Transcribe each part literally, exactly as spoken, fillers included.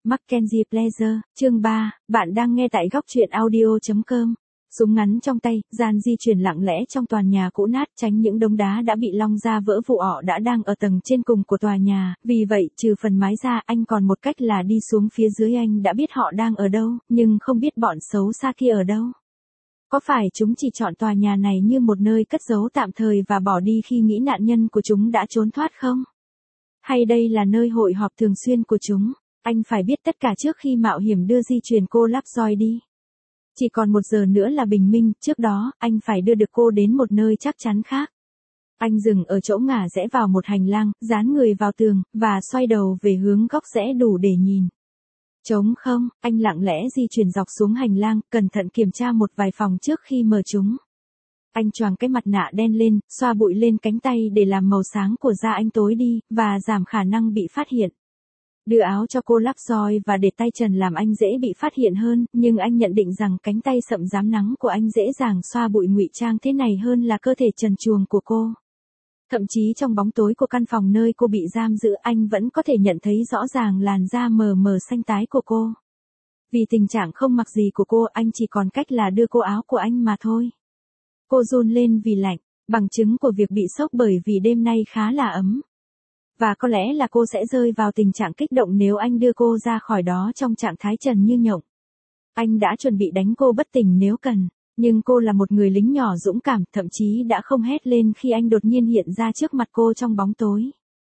Mackenzie Pleasure, chương ba, bạn đang nghe tại góc truyện audio chấm com. Súng ngắn trong tay, Gian di chuyển lặng lẽ trong tòa nhà cũ nát tránh những đống đá đã bị long ra vỡ vụ ọ đã đang ở tầng trên cùng của tòa nhà, vì vậy trừ phần mái ra anh còn một cách là đi xuống phía dưới. Anh đã biết họ đang ở đâu, nhưng không biết bọn xấu xa kia ở đâu. Có phải chúng chỉ chọn tòa nhà này như một nơi cất giấu tạm thời và bỏ đi khi nghĩ nạn nhân của chúng đã trốn thoát không? Hay đây là nơi hội họp thường xuyên của chúng? Anh phải biết tất cả trước khi mạo hiểm đưa di chuyển cô Lovejoy đi. Chỉ còn một giờ nữa là bình minh, trước đó, anh phải đưa được cô đến một nơi chắc chắn khác. Anh dừng ở chỗ ngả rẽ vào một hành lang, dán người vào tường, và xoay đầu về hướng góc rẽ đủ để nhìn. Trống không, anh lặng lẽ di chuyển dọc xuống hành lang, cẩn thận kiểm tra một vài phòng trước khi mở chúng. Anh choàng cái mặt nạ đen lên, xoa bụi lên cánh tay để làm màu sáng của da anh tối đi, và giảm khả năng bị phát hiện. Đưa áo cho cô Lovejoy và để tay trần làm anh dễ bị phát hiện hơn, nhưng anh nhận định rằng cánh tay sậm rám nắng của anh dễ dàng xoa bụi ngụy trang thế này hơn là cơ thể trần truồng của cô. Thậm chí trong bóng tối của căn phòng nơi cô bị giam giữ, anh vẫn có thể nhận thấy rõ ràng làn da mờ mờ xanh tái của cô. Vì tình trạng không mặc gì của cô, anh chỉ còn cách là đưa cô áo của anh mà thôi. Cô run lên vì lạnh, bằng chứng của việc bị sốc bởi vì đêm nay khá là ấm. Và có lẽ là cô sẽ rơi vào tình trạng kích động nếu anh đưa cô ra khỏi đó trong trạng thái trần như nhộng. Anh đã chuẩn bị đánh cô bất tỉnh nếu cần, nhưng cô là một người lính nhỏ dũng cảm, thậm chí đã không hét lên khi anh đột nhiên hiện ra trước mặt cô trong bóng tối.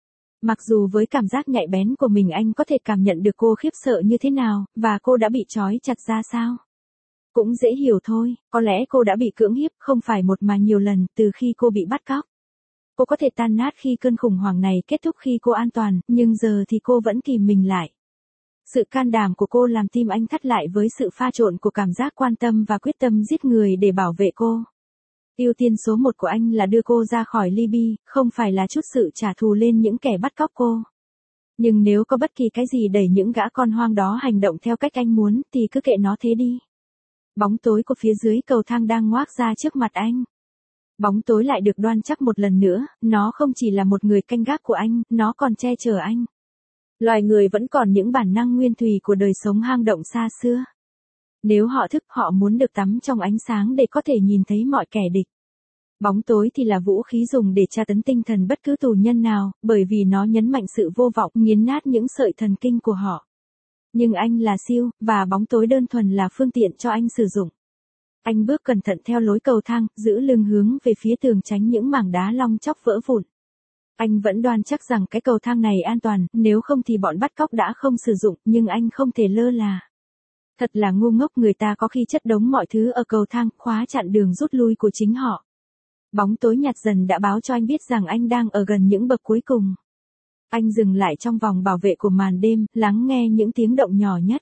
Mặc dù với cảm giác nhạy bén của mình anh có thể cảm nhận được cô khiếp sợ như thế nào, và cô đã bị trói chặt ra sao. Cũng dễ hiểu thôi, có lẽ cô đã bị cưỡng hiếp không phải một mà nhiều lần từ khi cô bị bắt cóc. Cô có thể tan nát khi cơn khủng hoảng này kết thúc khi cô an toàn, nhưng giờ thì cô vẫn kìm mình lại. Sự can đảm của cô làm tim anh thắt lại với sự pha trộn của cảm giác quan tâm và quyết tâm giết người để bảo vệ cô. Ưu tiên số một của anh là đưa cô ra khỏi Libby, không phải là chút sự trả thù lên những kẻ bắt cóc cô. Nhưng nếu có bất kỳ cái gì đẩy những gã con hoang đó hành động theo cách anh muốn, thì cứ kệ nó thế đi. Bóng tối của phía dưới cầu thang đang ngoác ra trước mặt anh. Bóng tối lại được đoan chắc một lần nữa, nó không chỉ là một người canh gác của anh, nó còn che chở anh. Loài người vẫn còn những bản năng nguyên thủy của đời sống hang động xa xưa. Nếu họ thức, họ muốn được tắm trong ánh sáng để có thể nhìn thấy mọi kẻ địch. Bóng tối thì là vũ khí dùng để tra tấn tinh thần bất cứ tù nhân nào, bởi vì nó nhấn mạnh sự vô vọng, nghiến nát những sợi thần kinh của họ. Nhưng anh là siêu, và bóng tối đơn thuần là phương tiện cho anh sử dụng. Anh bước cẩn thận theo lối cầu thang, giữ lưng hướng về phía tường tránh những mảng đá long chóc vỡ vụn. Anh vẫn đoan chắc rằng cái cầu thang này an toàn, nếu không thì bọn bắt cóc đã không sử dụng, nhưng anh không thể lơ là. Thật là ngu ngốc, người ta có khi chất đống mọi thứ ở cầu thang, khóa chặn đường rút lui của chính họ. Bóng tối nhạt dần đã báo cho anh biết rằng anh đang ở gần những bậc cuối cùng. Anh dừng lại trong vòng bảo vệ của màn đêm, lắng nghe những tiếng động nhỏ nhất.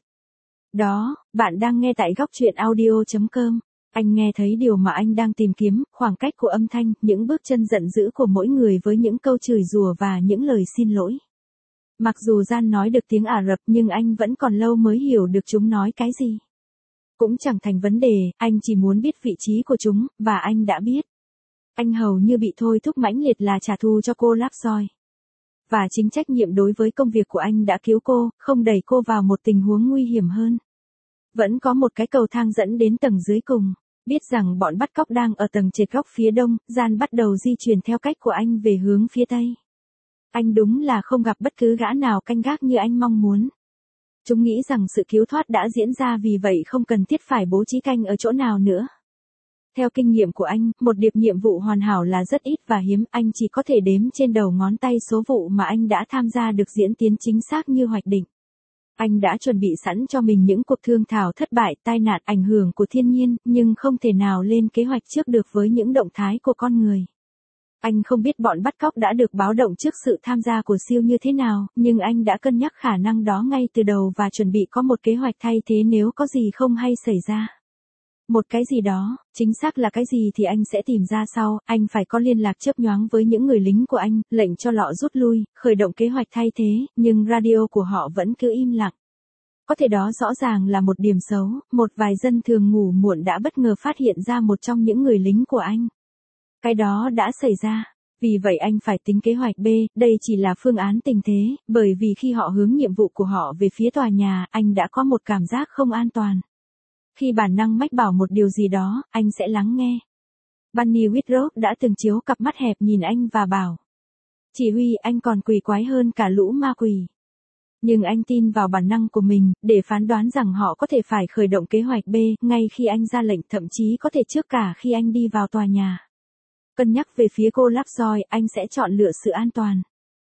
Đó, bạn đang nghe tại góc truyện audio chấm com. Anh nghe thấy điều mà anh đang tìm kiếm, khoảng cách của âm thanh, những bước chân giận dữ của mỗi người với những câu chửi rủa và những lời xin lỗi. Mặc dù Gian nói được tiếng Ả Rập nhưng anh vẫn còn lâu mới hiểu được chúng nói cái gì. Cũng chẳng thành vấn đề, anh chỉ muốn biết vị trí của chúng, và anh đã biết. Anh hầu như bị thôi thúc mãnh liệt là trả thù cho cô Lovejoy. Và chính trách nhiệm đối với công việc của anh đã cứu cô, không đẩy cô vào một tình huống nguy hiểm hơn. Vẫn có một cái cầu thang dẫn đến tầng dưới cùng. Biết rằng bọn bắt cóc đang ở tầng trệt góc phía đông, Gian bắt đầu di chuyển theo cách của anh về hướng phía tây. Anh đúng là không gặp bất cứ gã nào canh gác như anh mong muốn. Chúng nghĩ rằng sự cứu thoát đã diễn ra, vì vậy không cần thiết phải bố trí canh ở chỗ nào nữa. Theo kinh nghiệm của anh, một điệp nhiệm vụ hoàn hảo là rất ít và hiếm, anh chỉ có thể đếm trên đầu ngón tay số vụ mà anh đã tham gia được diễn tiến chính xác như hoạch định. Anh đã chuẩn bị sẵn cho mình những cuộc thương thảo thất bại, tai nạn, ảnh hưởng của thiên nhiên, nhưng không thể nào lên kế hoạch trước được với những động thái của con người. Anh không biết bọn bắt cóc đã được báo động trước sự tham gia của siêu như thế nào, nhưng anh đã cân nhắc khả năng đó ngay từ đầu và chuẩn bị có một kế hoạch thay thế nếu có gì không hay xảy ra. Một cái gì đó, chính xác là cái gì thì anh sẽ tìm ra sau, anh phải có liên lạc chớp nhoáng với những người lính của anh, lệnh cho lọ rút lui, khởi động kế hoạch thay thế, nhưng radio của họ vẫn cứ im lặng. Có thể đó rõ ràng là một điểm xấu, một vài dân thường ngủ muộn đã bất ngờ phát hiện ra một trong những người lính của anh. Cái đó đã xảy ra. Vì vậy anh phải tính kế hoạch B, đây chỉ là phương án tình thế, bởi vì khi họ hướng nhiệm vụ của họ về phía tòa nhà, anh đã có một cảm giác không an toàn. Khi bản năng mách bảo một điều gì đó, anh sẽ lắng nghe. Bunny Whitrock đã từng chiếu cặp mắt hẹp nhìn anh và bảo. Chỉ huy, anh còn quỷ quái hơn cả lũ ma quỷ. Nhưng anh tin vào bản năng của mình, để phán đoán rằng họ có thể phải khởi động kế hoạch B, ngay khi anh ra lệnh, thậm chí có thể trước cả khi anh đi vào tòa nhà. Cân nhắc về phía cô Lovejoy, anh sẽ chọn lựa sự an toàn.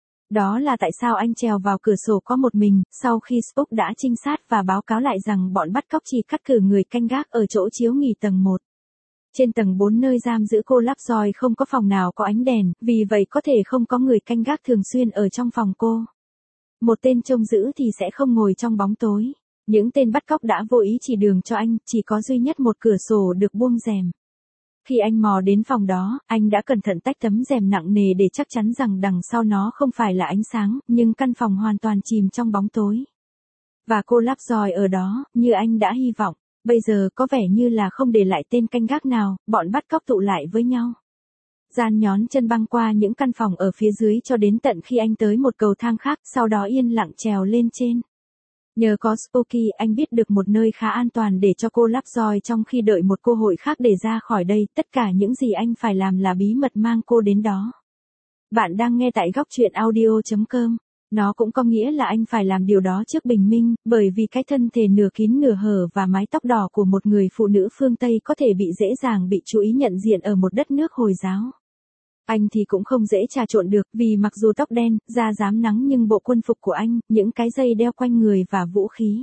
Đó là tại sao anh trèo vào cửa sổ có một mình, sau khi Spock đã trinh sát và báo cáo lại rằng bọn bắt cóc chỉ cắt cử người canh gác ở chỗ chiếu nghỉ tầng một. Trên tầng bốn nơi giam giữ cô Lovejoy không có phòng nào có ánh đèn, vì vậy có thể không có người canh gác thường xuyên ở trong phòng cô. Một tên trông giữ thì sẽ không ngồi trong bóng tối. Những tên bắt cóc đã vô ý chỉ đường cho anh, chỉ có duy nhất một cửa sổ được buông rèm. Khi anh mò đến phòng đó, anh đã cẩn thận tách tấm rèm nặng nề để chắc chắn rằng đằng sau nó không phải là ánh sáng, nhưng căn phòng hoàn toàn chìm trong bóng tối. Và cô Lovejoy ở đó, như anh đã hy vọng. Bây giờ có vẻ như là không để lại tên canh gác nào, bọn bắt cóc tụ lại với nhau. Gian nhón chân băng qua những căn phòng ở phía dưới cho đến tận khi anh tới một cầu thang khác, sau đó yên lặng trèo lên trên. Nhờ có Spooky, anh biết được một nơi khá an toàn để cho cô Lovejoy trong khi đợi một cơ hội khác để ra khỏi đây. Tất cả những gì anh phải làm là bí mật mang cô đến đó. Bạn đang nghe tại góc truyện audio chấm com. Nó cũng có nghĩa là anh phải làm điều đó trước bình minh, bởi vì cái thân thể nửa kín nửa hở và mái tóc đỏ của một người phụ nữ phương Tây có thể bị dễ dàng bị chú ý nhận diện ở một đất nước Hồi giáo. Anh thì cũng không dễ trà trộn được, vì mặc dù tóc đen, da rám nắng nhưng bộ quân phục của anh, những cái dây đeo quanh người và vũ khí.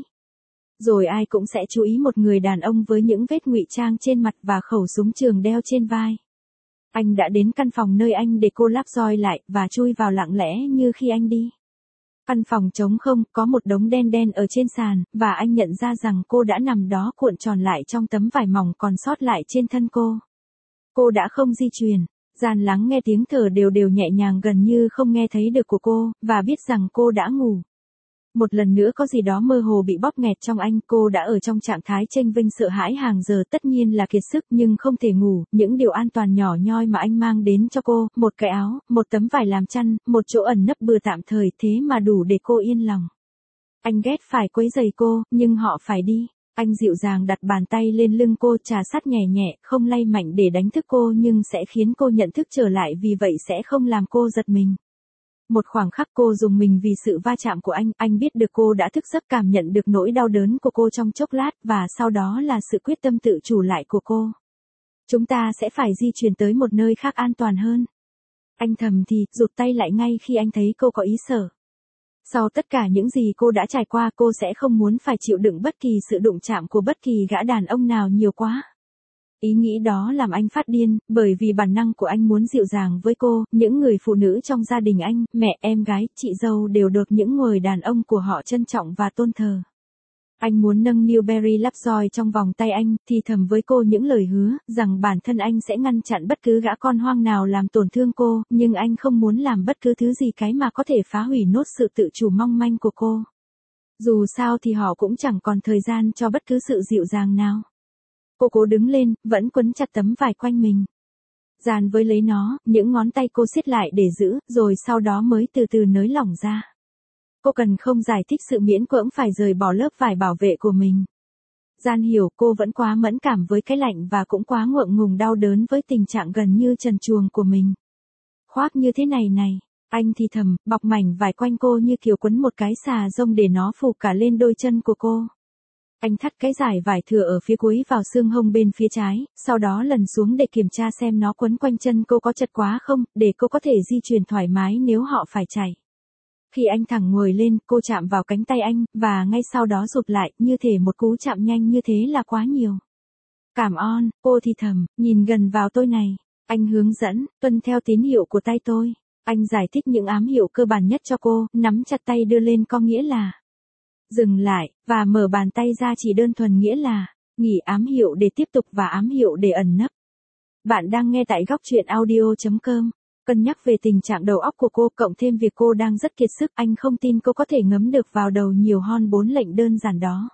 Rồi ai cũng sẽ chú ý một người đàn ông với những vết ngụy trang trên mặt và khẩu súng trường đeo trên vai. Anh đã đến căn phòng nơi anh để cô Lovejoy lại, và chui vào lặng lẽ như khi anh đi. Căn phòng trống không, có một đống đen đen ở trên sàn, và anh nhận ra rằng cô đã nằm đó cuộn tròn lại trong tấm vải mỏng còn sót lại trên thân cô. Cô đã không di chuyển. Gian lắng nghe tiếng thở đều đều nhẹ nhàng gần như không nghe thấy được của cô, và biết rằng cô đã ngủ. Một lần nữa có gì đó mơ hồ bị bóp nghẹt trong anh, cô đã ở trong trạng thái chênh vênh sợ hãi hàng giờ, tất nhiên là kiệt sức nhưng không thể ngủ. Những điều an toàn nhỏ nhoi mà anh mang đến cho cô, một cái áo, một tấm vải làm chăn, một chỗ ẩn nấp bừa tạm thời, thế mà đủ để cô yên lòng. Anh ghét phải quấy rầy cô, nhưng họ phải đi. Anh dịu dàng đặt bàn tay lên lưng cô, trà sát nhẹ nhẹ, không lay mạnh để đánh thức cô nhưng sẽ khiến cô nhận thức trở lại, vì vậy sẽ không làm cô giật mình. Một khoảng khắc cô rùng mình vì sự va chạm của anh, anh biết được cô đã thức giấc, cảm nhận được nỗi đau đớn của cô trong chốc lát, và sau đó là sự quyết tâm tự chủ lại của cô. Chúng ta sẽ phải di chuyển tới một nơi khác an toàn hơn. Anh thầm thì, rụt tay lại ngay khi anh thấy cô có ý sợ. Sau tất cả những gì cô đã trải qua, cô sẽ không muốn phải chịu đựng bất kỳ sự đụng chạm của bất kỳ gã đàn ông nào nhiều quá. Ý nghĩ đó làm anh phát điên, bởi vì bản năng của anh muốn dịu dàng với cô, những người phụ nữ trong gia đình anh, mẹ, em gái, chị dâu đều được những người đàn ông của họ trân trọng và tôn thờ. Anh muốn nâng Newberry Lovejoy trong vòng tay anh, thì thầm với cô những lời hứa, rằng bản thân anh sẽ ngăn chặn bất cứ gã con hoang nào làm tổn thương cô, nhưng anh không muốn làm bất cứ thứ gì cái mà có thể phá hủy nốt sự tự chủ mong manh của cô. Dù sao thì họ cũng chẳng còn thời gian cho bất cứ sự dịu dàng nào. Cô cố đứng lên, vẫn quấn chặt tấm vải quanh mình. Dàn với lấy nó, những ngón tay cô siết lại để giữ, rồi sau đó mới từ từ nới lỏng ra. Cô cần không giải thích sự miễn cưỡng phải rời bỏ lớp vải bảo vệ của mình. Gian hiểu cô vẫn quá mẫn cảm với cái lạnh và cũng quá ngượng ngùng đau đớn với tình trạng gần như trần truồng của mình. Khoác như thế này này, anh thì thầm, bọc mảnh vải quanh cô như kiểu quấn một cái xà rông để nó phủ cả lên đôi chân của cô. Anh thắt cái dải vải thừa ở phía cuối vào xương hông bên phía trái, sau đó lần xuống để kiểm tra xem nó quấn quanh chân cô có chật quá không, để cô có thể di chuyển thoải mái nếu họ phải chạy. Khi anh thẳng ngồi lên, cô chạm vào cánh tay anh, và ngay sau đó rụt lại, như thể một cú chạm nhanh như thế là quá nhiều. Cảm ơn, cô thì thầm, nhìn gần vào tôi này. Anh hướng dẫn, tuân theo tín hiệu của tay tôi. Anh giải thích những ám hiệu cơ bản nhất cho cô, nắm chặt tay đưa lên có nghĩa là dừng lại, và mở bàn tay ra chỉ đơn thuần nghĩa là nghỉ, ám hiệu để tiếp tục và ám hiệu để ẩn nấp. Bạn đang nghe tại góc truyện audio chấm com. Cân nhắc về tình trạng đầu óc của cô, cộng thêm việc cô đang rất kiệt sức, anh không tin cô có thể ngấm được vào đầu nhiều hơn bốn lệnh đơn giản đó.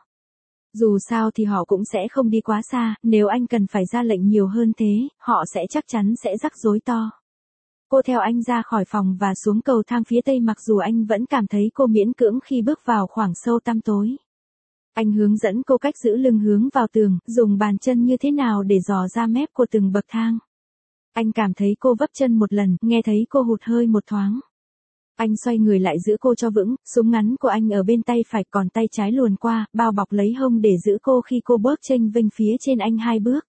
Dù sao thì họ cũng sẽ không đi quá xa, nếu anh cần phải ra lệnh nhiều hơn thế, họ sẽ chắc chắn sẽ rắc rối to. Cô theo anh ra khỏi phòng và xuống cầu thang phía tây mặc dù anh vẫn cảm thấy cô miễn cưỡng khi bước vào khoảng sâu tăm tối. Anh hướng dẫn cô cách giữ lưng hướng vào tường, dùng bàn chân như thế nào để dò ra mép của từng bậc thang. Anh cảm thấy cô vấp chân một lần, nghe thấy cô hụt hơi một thoáng. Anh xoay người lại giữ cô cho vững, súng ngắn của anh ở bên tay phải còn tay trái luồn qua, bao bọc lấy hông để giữ cô khi cô bước chênh vênh phía trên anh hai bước.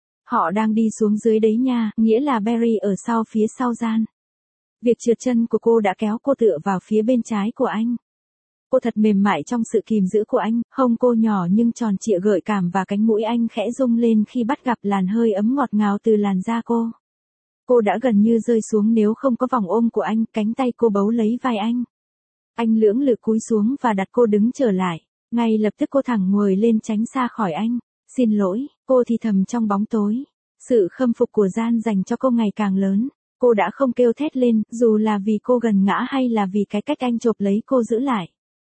Họ đang đi xuống dưới đấy nha, nghĩa là Barry ở sau phía sau gian. Việc trượt chân của cô đã kéo cô tựa vào phía bên trái của anh. Cô thật mềm mại trong sự kìm giữ của anh, hông cô nhỏ nhưng tròn trịa gợi cảm và cánh mũi anh khẽ rung lên khi bắt gặp làn hơi ấm ngọt ngào từ làn da cô. Cô đã gần như rơi xuống nếu không có vòng ôm của anh, cánh tay cô bấu lấy vai anh. Anh lưỡng lự cúi xuống và đặt cô đứng trở lại. Ngay lập tức cô thẳng ngồi lên tránh xa khỏi anh. Xin lỗi, cô thì thầm trong bóng tối. Sự khâm phục của Gian dành cho cô ngày càng lớn. Cô đã không kêu thét lên, dù là vì cô gần ngã hay là vì cái cách anh chộp lấy cô giữ lại.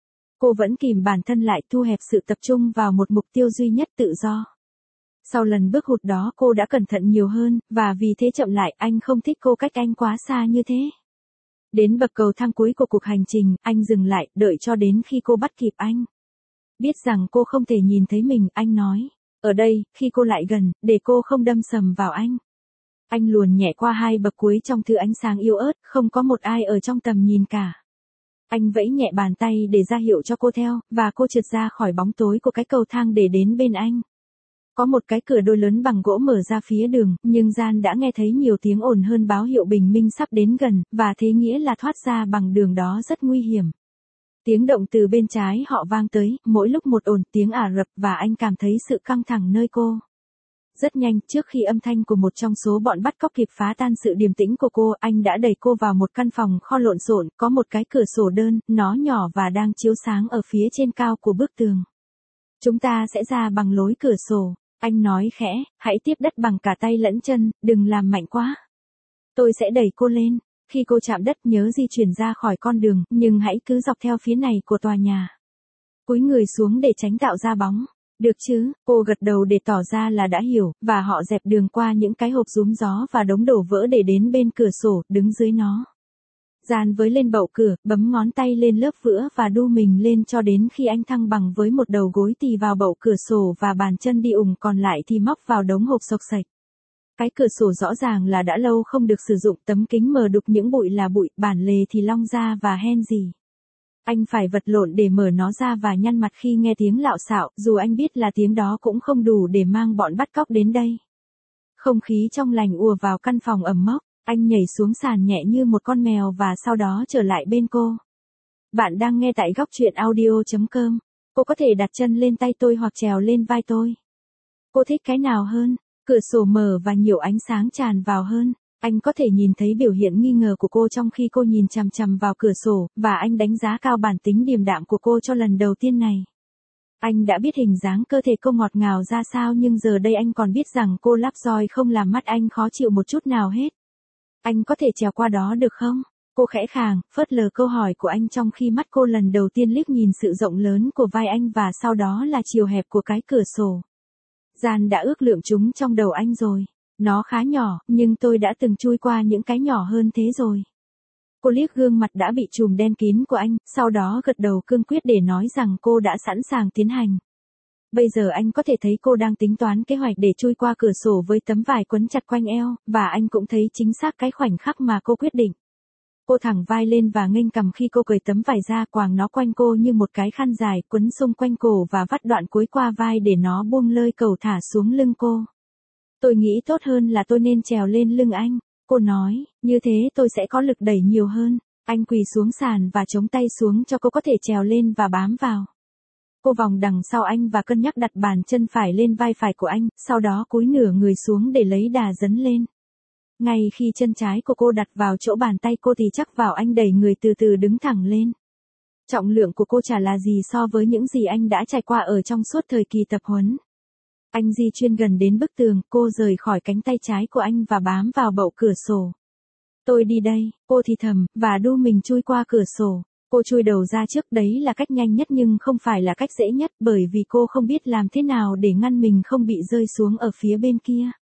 Cô vẫn kìm bản thân lại, thu hẹp sự tập trung vào một mục tiêu duy nhất, tự do. Sau lần bước hụt đó cô đã cẩn thận nhiều hơn, và vì thế chậm lại, anh không thích cô cách anh quá xa như thế. Đến bậc cầu thang cuối của cuộc hành trình, anh dừng lại, đợi cho đến khi cô bắt kịp anh. Biết rằng cô không thể nhìn thấy mình, anh nói. Ở đây, khi cô lại gần, để cô không đâm sầm vào anh. Anh luồn nhẹ qua hai bậc cuối trong thứ ánh sáng yếu ớt, không có một ai ở trong tầm nhìn cả. Anh vẫy nhẹ bàn tay để ra hiệu cho cô theo, và cô trượt ra khỏi bóng tối của cái cầu thang để đến bên anh. Có một cái cửa đôi lớn bằng gỗ mở ra phía đường, nhưng Gian đã nghe thấy nhiều tiếng ồn hơn báo hiệu bình minh sắp đến gần, và thế nghĩa là thoát ra bằng đường đó rất nguy hiểm. Tiếng động từ bên trái họ vang tới, mỗi lúc một ồn, tiếng Ả Rập, và anh cảm thấy sự căng thẳng nơi cô. Rất nhanh, trước khi âm thanh của một trong số bọn bắt cóc kịp phá tan sự điềm tĩnh của cô, anh đã đẩy cô vào một căn phòng kho lộn xộn, có một cái cửa sổ đơn, nó nhỏ và đang chiếu sáng ở phía trên cao của bức tường. Chúng ta sẽ ra bằng lối cửa sổ, anh nói khẽ, hãy tiếp đất bằng cả tay lẫn chân, đừng làm mạnh quá. Tôi sẽ đẩy cô lên, khi cô chạm đất nhớ di chuyển ra khỏi con đường, nhưng hãy cứ dọc theo phía này của tòa nhà. Cúi người xuống để tránh tạo ra bóng. Được chứ, cô gật đầu để tỏ ra là đã hiểu, và họ dẹp đường qua những cái hộp rúm gió và đống đổ vỡ để đến bên cửa sổ, đứng dưới nó. Gian với lên bậu cửa, bấm ngón tay lên lớp vữa và đu mình lên cho đến khi anh thăng bằng với một đầu gối tì vào bậu cửa sổ và bàn chân đi ủng còn lại thì móc vào đống hộp xộc xạch. Cái cửa sổ rõ ràng là đã lâu không được sử dụng, tấm kính mờ đục những bụi là bụi, bản lề thì long ra và hen gì. Anh phải vật lộn để mở nó ra và nhăn mặt khi nghe tiếng lạo xạo, dù anh biết là tiếng đó cũng không đủ để mang bọn bắt cóc đến đây. Không khí trong lành ùa vào căn phòng ẩm mốc, anh nhảy xuống sàn nhẹ như một con mèo và sau đó trở lại bên cô. Bạn đang nghe tại góc truyện audio chấm com. Cô có thể đặt chân lên tay tôi hoặc trèo lên vai tôi. Cô thích cái nào hơn? Cửa sổ mở và nhiều ánh sáng tràn vào hơn. Anh có thể nhìn thấy biểu hiện nghi ngờ của cô trong khi cô nhìn chằm chằm vào cửa sổ, và anh đánh giá cao bản tính điềm đạm của cô cho lần đầu tiên này. Anh đã biết hình dáng cơ thể cô ngọt ngào ra sao nhưng giờ đây anh còn biết rằng cô lắp roi không làm mắt anh khó chịu một chút nào hết. Anh có thể trèo qua đó được không? Cô khẽ khàng, phớt lờ câu hỏi của anh trong khi mắt cô lần đầu tiên liếc nhìn sự rộng lớn của vai anh và sau đó là chiều hẹp của cái cửa sổ. Gian đã ước lượng chúng trong đầu anh rồi. Nó khá nhỏ, nhưng tôi đã từng chui qua những cái nhỏ hơn thế rồi. Cô liếc gương mặt đã bị trùm đen kín của anh, sau đó gật đầu cương quyết để nói rằng cô đã sẵn sàng tiến hành. Bây giờ anh có thể thấy cô đang tính toán kế hoạch để chui qua cửa sổ với tấm vải quấn chặt quanh eo, và anh cũng thấy chính xác cái khoảnh khắc mà cô quyết định. Cô thẳng vai lên và nghênh cầm khi cô cởi tấm vải ra, quàng nó quanh cô như một cái khăn dài, quấn xung quanh cổ và vắt đoạn cuối qua vai để nó buông lơi cầu thả xuống lưng cô. Tôi nghĩ tốt hơn là tôi nên trèo lên lưng anh, cô nói, như thế tôi sẽ có lực đẩy nhiều hơn. Anh quỳ xuống sàn và chống tay xuống cho cô có thể trèo lên và bám vào. Cô vòng đằng sau anh và cân nhắc đặt bàn chân phải lên vai phải của anh, sau đó cúi nửa người xuống để lấy đà dấn lên. Ngay khi chân trái của cô đặt vào chỗ bàn tay cô thì chắc vào anh đẩy người từ từ đứng thẳng lên. Trọng lượng của cô chả là gì so với những gì anh đã trải qua ở trong suốt thời kỳ tập huấn. Anh di chuyển gần đến bức tường, cô rời khỏi cánh tay trái của anh và bám vào bậu cửa sổ. Tôi đi đây, cô thì thầm, và đu mình chui qua cửa sổ. Cô chui đầu ra trước, đấy là cách nhanh nhất nhưng không phải là cách dễ nhất bởi vì cô không biết làm thế nào để ngăn mình không bị rơi xuống ở phía bên kia.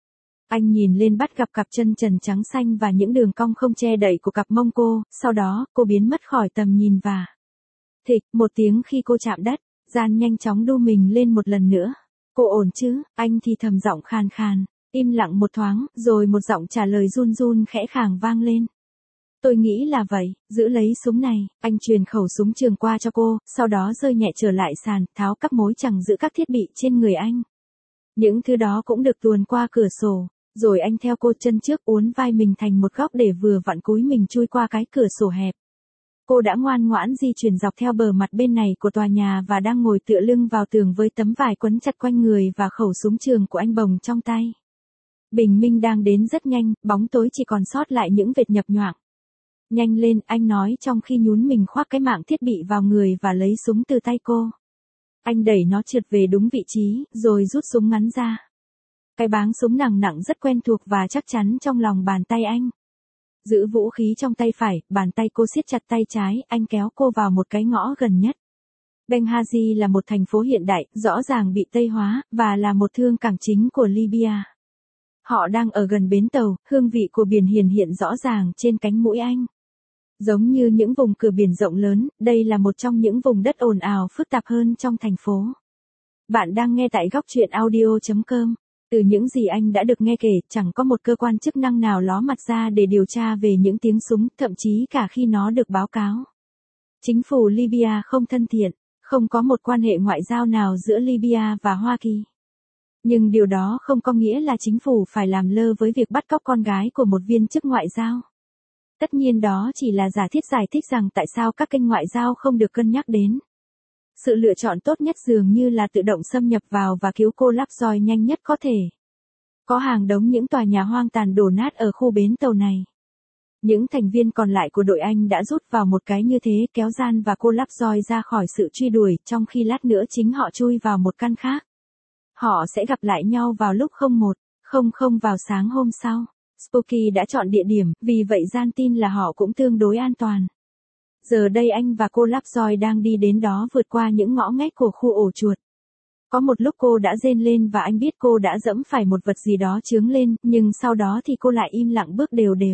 Anh nhìn lên bắt gặp cặp chân trần trắng xanh và những đường cong không che đậy của cặp mông cô, sau đó, cô biến mất khỏi tầm nhìn và... Thịch, một tiếng khi cô chạm đất, Gian nhanh chóng đu mình lên một lần nữa. Cô ổn chứ, anh thì thầm giọng khàn khàn, im lặng một thoáng, rồi một giọng trả lời run run khẽ khàng vang lên. Tôi nghĩ là vậy, giữ lấy súng này, anh truyền khẩu súng trường qua cho cô, sau đó rơi nhẹ trở lại sàn, tháo các mối chẳng giữ các thiết bị trên người anh. Những thứ đó cũng được tuồn qua cửa sổ, rồi anh theo cô chân trước uốn vai mình thành một góc để vừa vặn cúi mình chui qua cái cửa sổ hẹp. Cô đã ngoan ngoãn di chuyển dọc theo bờ mặt bên này của tòa nhà và đang ngồi tựa lưng vào tường với tấm vải quấn chặt quanh người và khẩu súng trường của anh bồng trong tay. Bình minh đang đến rất nhanh, bóng tối chỉ còn sót lại những vệt nhập nhoạng. Nhanh lên, anh nói trong khi nhún mình khoác cái mạng thiết bị vào người và lấy súng từ tay cô. Anh đẩy nó trượt về đúng vị trí, rồi rút súng ngắn ra. Cái báng súng nặng nặng rất quen thuộc và chắc chắn trong lòng bàn tay anh. Giữ vũ khí trong tay phải, bàn tay cô siết chặt tay trái, anh kéo cô vào một cái ngõ gần nhất. Benghazi là một thành phố hiện đại, rõ ràng bị Tây hóa, và là một thương cảng chính của Libya. Họ đang ở gần bến tàu, hương vị của biển hiển hiện rõ ràng trên cánh mũi anh. Giống như những vùng cửa biển rộng lớn, đây là một trong những vùng đất ồn ào phức tạp hơn trong thành phố. Bạn đang nghe tại góc truyện audio chấm com. Từ những gì anh đã được nghe kể, chẳng có một cơ quan chức năng nào ló mặt ra để điều tra về những tiếng súng, thậm chí cả khi nó được báo cáo. Chính phủ Libya không thân thiện, không có một quan hệ ngoại giao nào giữa Libya và Hoa Kỳ. Nhưng điều đó không có nghĩa là chính phủ phải làm lơ với việc bắt cóc con gái của một viên chức ngoại giao. Tất nhiên đó chỉ là giả thiết giải thích rằng tại sao các kênh ngoại giao không được cân nhắc đến. Sự lựa chọn tốt nhất dường như là tự động xâm nhập vào và cứu cô Lapjoy nhanh nhất có thể. Có hàng đống những tòa nhà hoang tàn đổ nát ở khu bến tàu này. Những thành viên còn lại của đội Anh đã rút vào một cái như thế kéo Gian và cô Lapjoy ra khỏi sự truy đuổi, trong khi lát nữa chính họ chui vào một căn khác. Họ sẽ gặp lại nhau vào lúc không một không không vào sáng hôm sau. Spooky đã chọn địa điểm, vì vậy Gian tin là họ cũng tương đối an toàn. Giờ đây anh và cô Lapjoy đang đi đến đó vượt qua những ngõ ngách của khu ổ chuột. Có một lúc cô đã rên lên và anh biết cô đã dẫm phải một vật gì đó chướng lên, nhưng sau đó thì cô lại im lặng bước đều đều.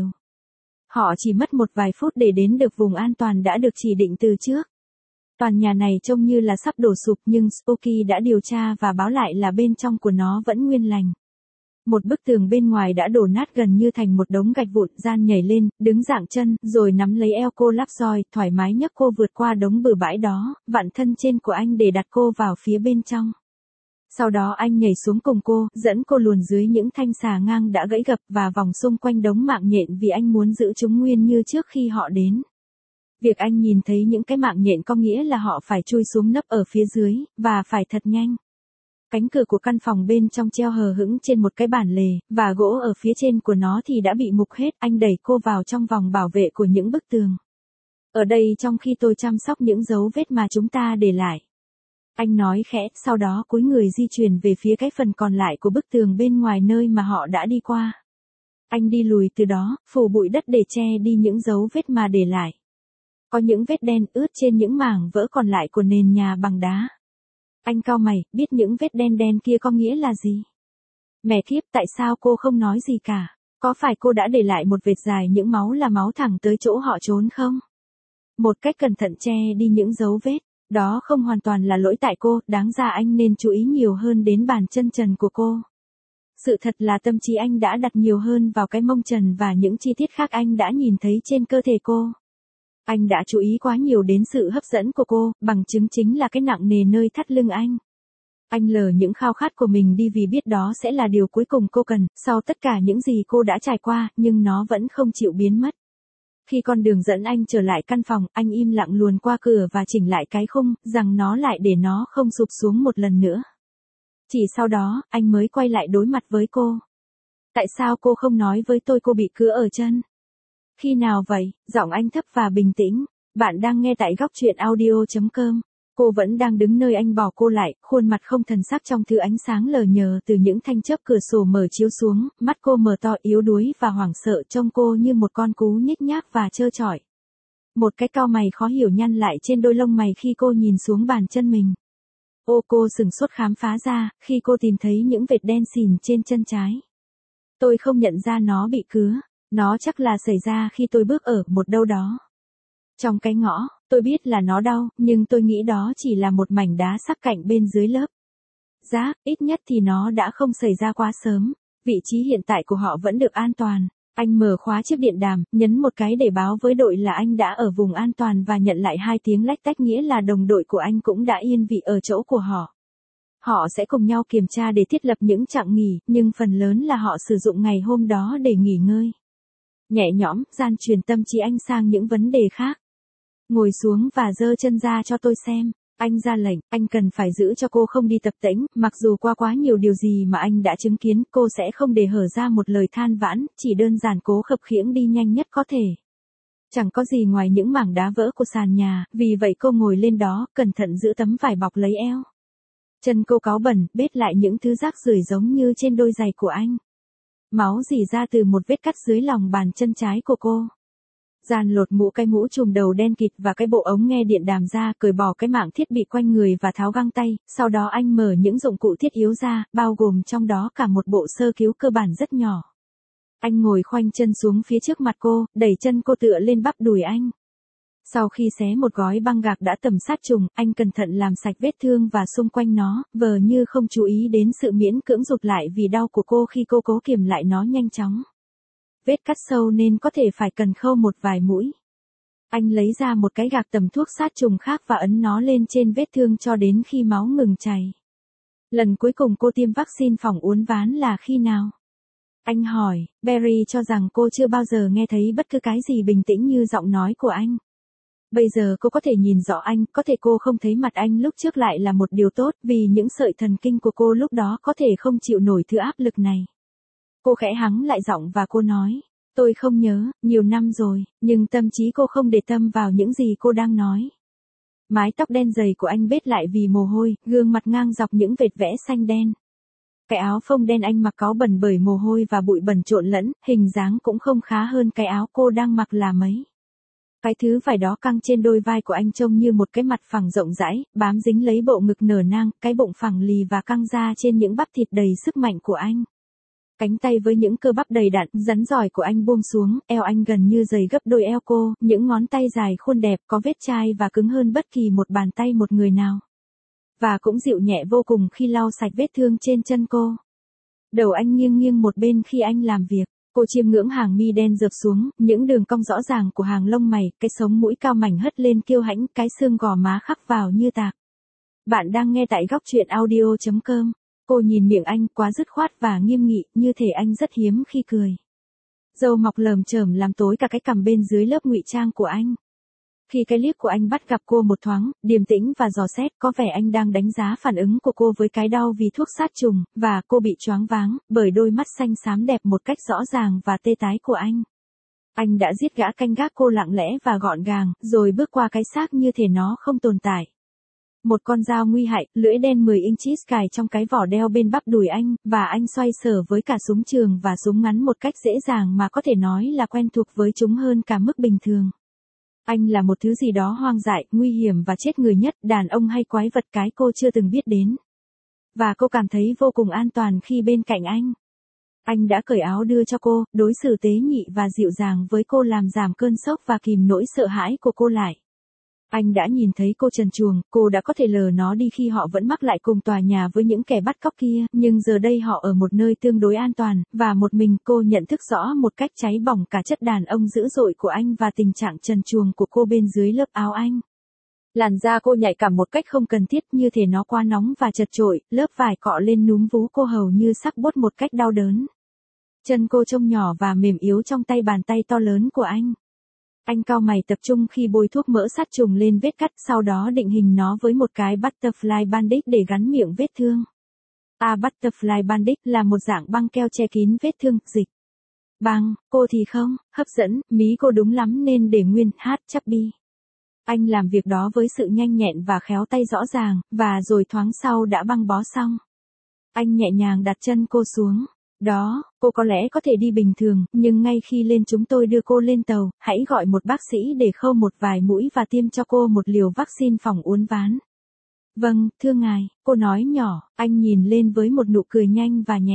Họ chỉ mất một vài phút để đến được vùng an toàn đã được chỉ định từ trước. Toàn nhà này trông như là sắp đổ sụp nhưng Spooky đã điều tra và báo lại là bên trong của nó vẫn nguyên lành. Một bức tường bên ngoài đã đổ nát gần như thành một đống gạch vụn. Gian nhảy lên, đứng dạng chân, rồi nắm lấy eo cô Lapjoy, thoải mái nhấc cô vượt qua đống bừa bãi đó, vặn thân trên của anh để đặt cô vào phía bên trong. Sau đó anh nhảy xuống cùng cô, dẫn cô luồn dưới những thanh xà ngang đã gãy gập và vòng xung quanh đống mạng nhện vì anh muốn giữ chúng nguyên như trước khi họ đến. Việc anh nhìn thấy những cái mạng nhện có nghĩa là họ phải chui xuống nấp ở phía dưới, và phải thật nhanh. Cánh cửa của căn phòng bên trong treo hờ hững trên một cái bản lề, và gỗ ở phía trên của nó thì đã bị mục hết. Anh đẩy cô vào trong vòng bảo vệ của những bức tường. Ở đây trong khi tôi chăm sóc những dấu vết mà chúng ta để lại. Anh nói khẽ, sau đó cúi người di chuyển về phía cái phần còn lại của bức tường bên ngoài nơi mà họ đã đi qua. Anh đi lùi từ đó, phủ bụi đất để che đi những dấu vết mà để lại. Có những vết đen ướt trên những mảng vỡ còn lại của nền nhà bằng đá. Anh cau mày, biết những vết đen đen kia có nghĩa là gì? Mẹ kiếp, tại sao cô không nói gì cả? Có phải cô đã để lại một vệt dài những máu là máu thẳng tới chỗ họ trốn không? Một cách cẩn thận che đi những dấu vết, đó không hoàn toàn là lỗi tại cô, đáng ra anh nên chú ý nhiều hơn đến bàn chân trần của cô. Sự thật là tâm trí anh đã đặt nhiều hơn vào cái mông trần và những chi tiết khác anh đã nhìn thấy trên cơ thể cô. Anh đã chú ý quá nhiều đến sự hấp dẫn của cô, bằng chứng chính là cái nặng nề nơi thắt lưng anh. Anh lờ những khao khát của mình đi vì biết đó sẽ là điều cuối cùng cô cần, sau tất cả những gì cô đã trải qua, nhưng nó vẫn không chịu biến mất. Khi con đường dẫn anh trở lại căn phòng, anh im lặng luồn qua cửa và chỉnh lại cái khung, rằng nó lại để nó không sụp xuống một lần nữa. Chỉ sau đó, anh mới quay lại đối mặt với cô. Tại sao cô không nói với tôi cô bị cứa ở chân? Khi nào vậy? Giọng anh thấp và bình tĩnh. Bạn đang nghe tại góc truyện audio chấm com. Cô vẫn đang đứng nơi anh bỏ cô lại, khuôn mặt không thần sắc trong thứ ánh sáng lờ nhờ từ những thanh chớp cửa sổ mở chiếu xuống, mắt cô mở to yếu đuối và hoảng sợ trông cô như một con cú nhích nhác và trơ trọi. Một cái cau mày khó hiểu nhăn lại trên đôi lông mày khi cô nhìn xuống bàn chân mình. Ô cô sừng sốt khám phá ra, khi cô tìm thấy những vệt đen xìn trên chân trái. Tôi không nhận ra nó bị cứa, nó chắc là xảy ra khi tôi bước ở một đâu đó. Trong cái ngõ, tôi biết là nó đau, nhưng tôi nghĩ đó chỉ là một mảnh đá sắc cạnh bên dưới lớp rác, ít nhất thì nó đã không xảy ra quá sớm. Vị trí hiện tại của họ vẫn được an toàn. Anh mở khóa chiếc điện đàm, nhấn một cái để báo với đội là anh đã ở vùng an toàn và nhận lại hai tiếng lách tách, nghĩa là đồng đội của anh cũng đã yên vị ở chỗ của họ. Họ sẽ cùng nhau kiểm tra để thiết lập những chặng nghỉ, nhưng phần lớn là họ sử dụng ngày hôm đó để nghỉ ngơi. Nhẹ nhõm, gian truyền tâm trí anh sang những vấn đề khác. Ngồi xuống và giơ chân ra cho tôi xem. Anh ra lệnh, anh cần phải giữ cho cô không đi tập tễnh, mặc dù qua quá nhiều điều gì mà anh đã chứng kiến, cô sẽ không để hở ra một lời than vãn, chỉ đơn giản cố khập khiễng đi nhanh nhất có thể. Chẳng có gì ngoài những mảng đá vỡ của sàn nhà, vì vậy cô ngồi lên đó, cẩn thận giữ tấm vải bọc lấy eo. Chân cô cáu bẩn, bết lại những thứ rác rưởi giống như trên đôi giày của anh. Máu rỉ ra từ một vết cắt dưới lòng bàn chân trái của cô. Gian lột mũ cái mũ trùm đầu đen kịt và cái bộ ống nghe điện đàm ra, cởi bỏ cái mạng thiết bị quanh người và tháo găng tay, sau đó anh mở những dụng cụ thiết yếu ra, bao gồm trong đó cả một bộ sơ cứu cơ bản rất nhỏ. Anh ngồi khoanh chân xuống phía trước mặt cô, đẩy chân cô tựa lên bắp đùi anh. Sau khi xé một gói băng gạc đã tẩm sát trùng, anh cẩn thận làm sạch vết thương và xung quanh nó, vờ như không chú ý đến sự miễn cưỡng rụt lại vì đau của cô khi cô cố kiềm lại nó nhanh chóng. Vết cắt sâu nên có thể phải cần khâu một vài mũi. Anh lấy ra một cái gạc tẩm thuốc sát trùng khác và ấn nó lên trên vết thương cho đến khi máu ngừng chảy. Lần cuối cùng cô tiêm vaccine phòng uốn ván là khi nào? Anh hỏi, Barry cho rằng cô chưa bao giờ nghe thấy bất cứ cái gì bình tĩnh như giọng nói của anh. Bây giờ cô có thể nhìn rõ anh, có thể cô không thấy mặt anh lúc trước lại là một điều tốt vì những sợi thần kinh của cô lúc đó có thể không chịu nổi thứ áp lực này. Cô khẽ hắng lại giọng và cô nói, tôi không nhớ, nhiều năm rồi, nhưng tâm trí cô không để tâm vào những gì cô đang nói. Mái tóc đen dày của anh bết lại vì mồ hôi, gương mặt ngang dọc những vệt vẽ xanh đen. Cái áo phông đen anh mặc cáu bẩn bởi mồ hôi và bụi bẩn trộn lẫn, hình dáng cũng không khá hơn cái áo cô đang mặc là mấy. Cái thứ vải đó căng trên đôi vai của anh trông như một cái mặt phẳng rộng rãi, bám dính lấy bộ ngực nở nang, cái bụng phẳng lì và căng ra trên những bắp thịt đầy sức mạnh của anh. Cánh tay với những cơ bắp đầy đặn, rắn giỏi của anh buông xuống, eo anh gần như dày gấp đôi eo cô, những ngón tay dài khuôn đẹp, có vết chai và cứng hơn bất kỳ một bàn tay một người nào. Và cũng dịu nhẹ vô cùng khi lau sạch vết thương trên chân cô. Đầu anh nghiêng nghiêng một bên khi anh làm việc. Cô chiêm ngưỡng hàng mi đen rợp xuống, những đường cong rõ ràng của hàng lông mày, cái sống mũi cao mảnh hất lên kiêu hãnh, cái xương gò má khắc vào như tạc. Bạn đang nghe tại góc truyện audio chấm com. Cô nhìn miệng anh quá dứt khoát và nghiêm nghị, như thể anh rất hiếm khi cười. Râu mọc lởm chởm làm tối cả cái cằm bên dưới lớp ngụy trang của anh. Khi cái liếc của anh bắt gặp cô một thoáng, điềm tĩnh và dò xét, có vẻ anh đang đánh giá phản ứng của cô với cái đau vì thuốc sát trùng, và cô bị choáng váng, bởi đôi mắt xanh xám đẹp một cách rõ ràng và tê tái của anh. Anh đã giết gã canh gác cô lặng lẽ và gọn gàng, rồi bước qua cái xác như thể nó không tồn tại. Một con dao nguy hại, lưỡi đen mười inches cài trong cái vỏ đeo bên bắp đùi anh, và anh xoay sở với cả súng trường và súng ngắn một cách dễ dàng mà có thể nói là quen thuộc với chúng hơn cả mức bình thường. Anh là một thứ gì đó hoang dại, nguy hiểm và chết người nhất, đàn ông hay quái vật cái cô chưa từng biết đến. Và cô cảm thấy vô cùng an toàn khi bên cạnh anh. Anh đã cởi áo đưa cho cô, đối xử tế nhị và dịu dàng với cô làm giảm cơn sốc và kìm nỗi sợ hãi của cô lại. Anh đã nhìn thấy cô trần truồng, cô đã có thể lờ nó đi khi họ vẫn mắc lại cùng tòa nhà với những kẻ bắt cóc kia, nhưng giờ đây họ ở một nơi tương đối an toàn, và một mình cô nhận thức rõ một cách cháy bỏng cả chất đàn ông dữ dội của anh và tình trạng trần truồng của cô bên dưới lớp áo anh. Làn da cô nhạy cảm một cách không cần thiết, như thể nó quá nóng và chật chội, lớp vải cọ lên núm vú cô hầu như sắc bốt một cách đau đớn. Chân cô trông nhỏ và mềm yếu trong tay bàn tay to lớn của anh. Anh cau mày tập trung khi bôi thuốc mỡ sát trùng lên vết cắt, sau đó định hình nó với một cái butterfly bandage để gắn miệng vết thương. À, butterfly bandage là một dạng băng keo che kín vết thương, dịch. Băng, cô thì không, hấp dẫn, mí cô đúng lắm nên để nguyên, hát, chubby. Anh làm việc đó với sự nhanh nhẹn và khéo tay rõ ràng, và rồi thoáng sau đã băng bó xong. Anh nhẹ nhàng đặt chân cô xuống. Đó, cô có lẽ có thể đi bình thường, nhưng ngay khi lên chúng tôi đưa cô lên tàu, hãy gọi một bác sĩ để khâu một vài mũi và tiêm cho cô một liều vaccine phòng uốn ván. Vâng, thưa ngài, cô nói nhỏ, anh nhìn lên với một nụ cười nhanh và nhẹ.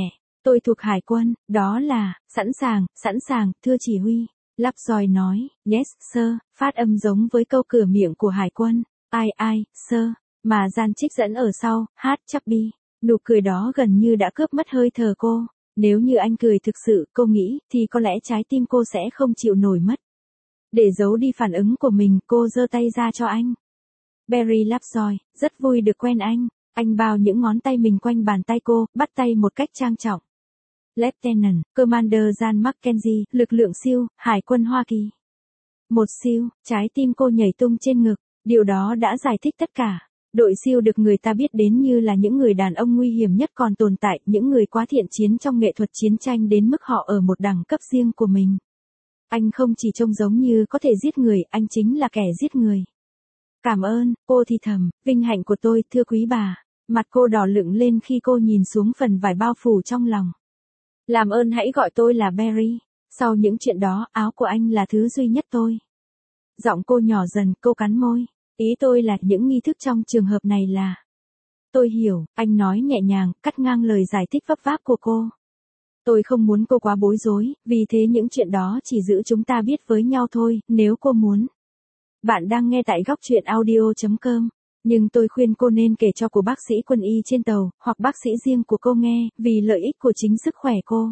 Tôi thuộc hải quân, đó là, sẵn sàng, sẵn sàng, thưa chỉ huy. Lovejoy nói, yes, sir, phát âm giống với câu cửa miệng của hải quân. Ai ai, sir, mà gian trích dẫn ở sau, hát Chubby. Nụ cười đó gần như đã cướp mất hơi thở cô. Nếu như anh cười thực sự, cô nghĩ, thì có lẽ trái tim cô sẽ không chịu nổi mất. Để giấu đi phản ứng của mình, cô giơ tay ra cho anh. Barry Lovejoy, rất vui được quen anh. Anh bao những ngón tay mình quanh bàn tay cô, bắt tay một cách trang trọng. Lieutenant, Commander Jan Mackenzie, lực lượng siêu, Hải quân Hoa Kỳ. Một siêu, trái tim cô nhảy tung trên ngực, điều đó đã giải thích tất cả. Đội siêu được người ta biết đến như là những người đàn ông nguy hiểm nhất còn tồn tại, những người quá thiện chiến trong nghệ thuật chiến tranh đến mức họ ở một đẳng cấp riêng của mình. Anh không chỉ trông giống như có thể giết người, anh chính là kẻ giết người. Cảm ơn, cô thì thầm, vinh hạnh của tôi, thưa quý bà. Mặt cô đỏ lựng lên khi cô nhìn xuống phần vải bao phủ trong lòng. Làm ơn hãy gọi tôi là Barry. Sau những chuyện đó, áo của anh là thứ duy nhất tôi. Giọng cô nhỏ dần, cô cắn môi. Ý tôi là những nghi thức trong trường hợp này là... Tôi hiểu, anh nói nhẹ nhàng, cắt ngang lời giải thích vấp váp của cô. Tôi không muốn cô quá bối rối, vì thế những chuyện đó chỉ giữ chúng ta biết với nhau thôi, nếu cô muốn. Bạn đang nghe tại góc truyện audio chấm com. Nhưng tôi khuyên cô nên kể cho của bác sĩ quân y trên tàu, hoặc bác sĩ riêng của cô nghe, vì lợi ích của chính sức khỏe cô.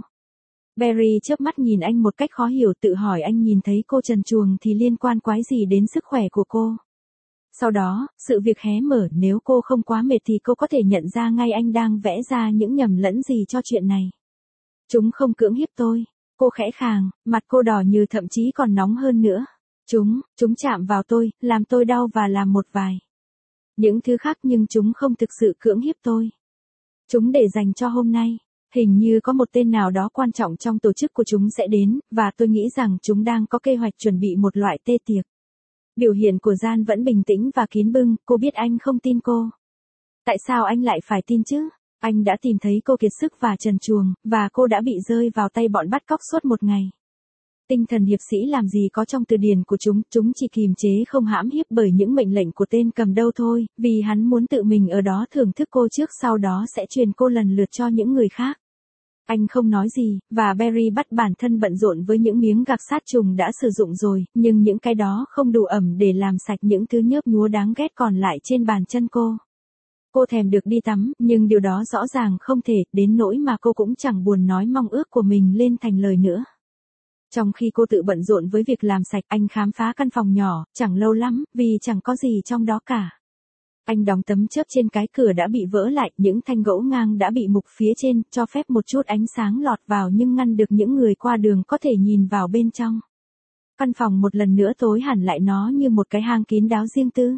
Barry chớp mắt nhìn anh một cách khó hiểu, tự hỏi anh nhìn thấy cô trần truồng thì liên quan quái gì đến sức khỏe của cô. Sau đó, sự việc hé mở, nếu cô không quá mệt thì cô có thể nhận ra ngay anh đang vẽ ra những nhầm lẫn gì cho chuyện này. Chúng không cưỡng hiếp tôi. Cô khẽ khàng, mặt cô đỏ như thậm chí còn nóng hơn nữa. Chúng, chúng chạm vào tôi, làm tôi đau và làm một vài những thứ khác, nhưng chúng không thực sự cưỡng hiếp tôi. Chúng để dành cho hôm nay. Hình như có một tên nào đó quan trọng trong tổ chức của chúng sẽ đến, và tôi nghĩ rằng chúng đang có kế hoạch chuẩn bị một loại tê tiệc. Biểu hiện của Jan vẫn bình tĩnh và kín bưng, cô biết anh không tin cô. Tại sao anh lại phải tin chứ? Anh đã tìm thấy cô kiệt sức và trần truồng, và cô đã bị rơi vào tay bọn bắt cóc suốt một ngày. Tinh thần hiệp sĩ làm gì có trong từ điển của chúng, chúng chỉ kìm chế không hãm hiếp bởi những mệnh lệnh của tên cầm đầu thôi, vì hắn muốn tự mình ở đó thưởng thức cô trước, sau đó sẽ truyền cô lần lượt cho những người khác. Anh không nói gì, và Barry bắt bản thân bận rộn với những miếng gạc sát trùng đã sử dụng rồi, nhưng những cái đó không đủ ẩm để làm sạch những thứ nhớp nhúa đáng ghét còn lại trên bàn chân cô. Cô thèm được đi tắm, nhưng điều đó rõ ràng không thể, đến nỗi mà cô cũng chẳng buồn nói mong ước của mình lên thành lời nữa. Trong khi cô tự bận rộn với việc làm sạch, anh khám phá căn phòng nhỏ, chẳng lâu lắm, vì chẳng có gì trong đó cả. Anh đóng tấm chớp trên cái cửa đã bị vỡ lại, những thanh gỗ ngang đã bị mục phía trên, cho phép một chút ánh sáng lọt vào nhưng ngăn được những người qua đường có thể nhìn vào bên trong. Căn phòng một lần nữa tối hẳn lại, nó như một cái hang kín đáo riêng tư.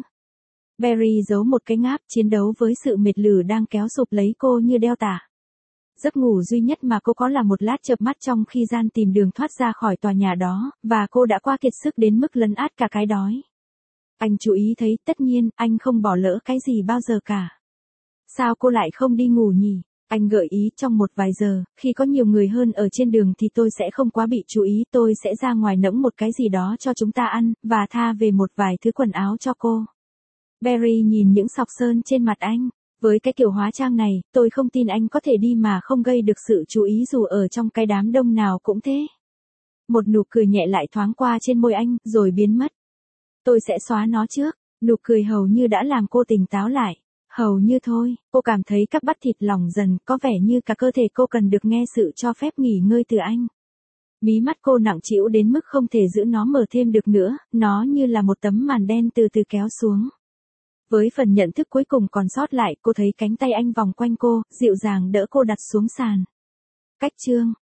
Barry giấu một cái ngáp, chiến đấu với sự mệt lử đang kéo sụp lấy cô như đeo tả. Giấc ngủ duy nhất mà cô có là một lát chợp mắt trong khi Jan tìm đường thoát ra khỏi tòa nhà đó, và cô đã qua kiệt sức đến mức lấn át cả cái đói. Anh chú ý thấy, tất nhiên, anh không bỏ lỡ cái gì bao giờ cả. Sao cô lại không đi ngủ nhỉ? Anh gợi ý, trong một vài giờ, khi có nhiều người hơn ở trên đường thì tôi sẽ không quá bị chú ý, tôi sẽ ra ngoài nẫng một cái gì đó cho chúng ta ăn, và tha về một vài thứ quần áo cho cô. Barry nhìn những sọc sơn trên mặt anh. Với cái kiểu hóa trang này, tôi không tin anh có thể đi mà không gây được sự chú ý dù ở trong cái đám đông nào cũng thế. Một nụ cười nhẹ lại thoáng qua trên môi anh, rồi biến mất. Tôi sẽ xóa nó trước. Nụ cười hầu như đã làm cô tỉnh táo lại. Hầu như thôi, cô cảm thấy các bắp thịt lỏng dần, có vẻ như cả cơ thể cô cần được nghe sự cho phép nghỉ ngơi từ anh. Mí mắt cô nặng trĩu đến mức không thể giữ nó mở thêm được nữa, nó như là một tấm màn đen từ từ kéo xuống. Với phần nhận thức cuối cùng còn sót lại, cô thấy cánh tay anh vòng quanh cô, dịu dàng đỡ cô đặt xuống sàn. Cách chương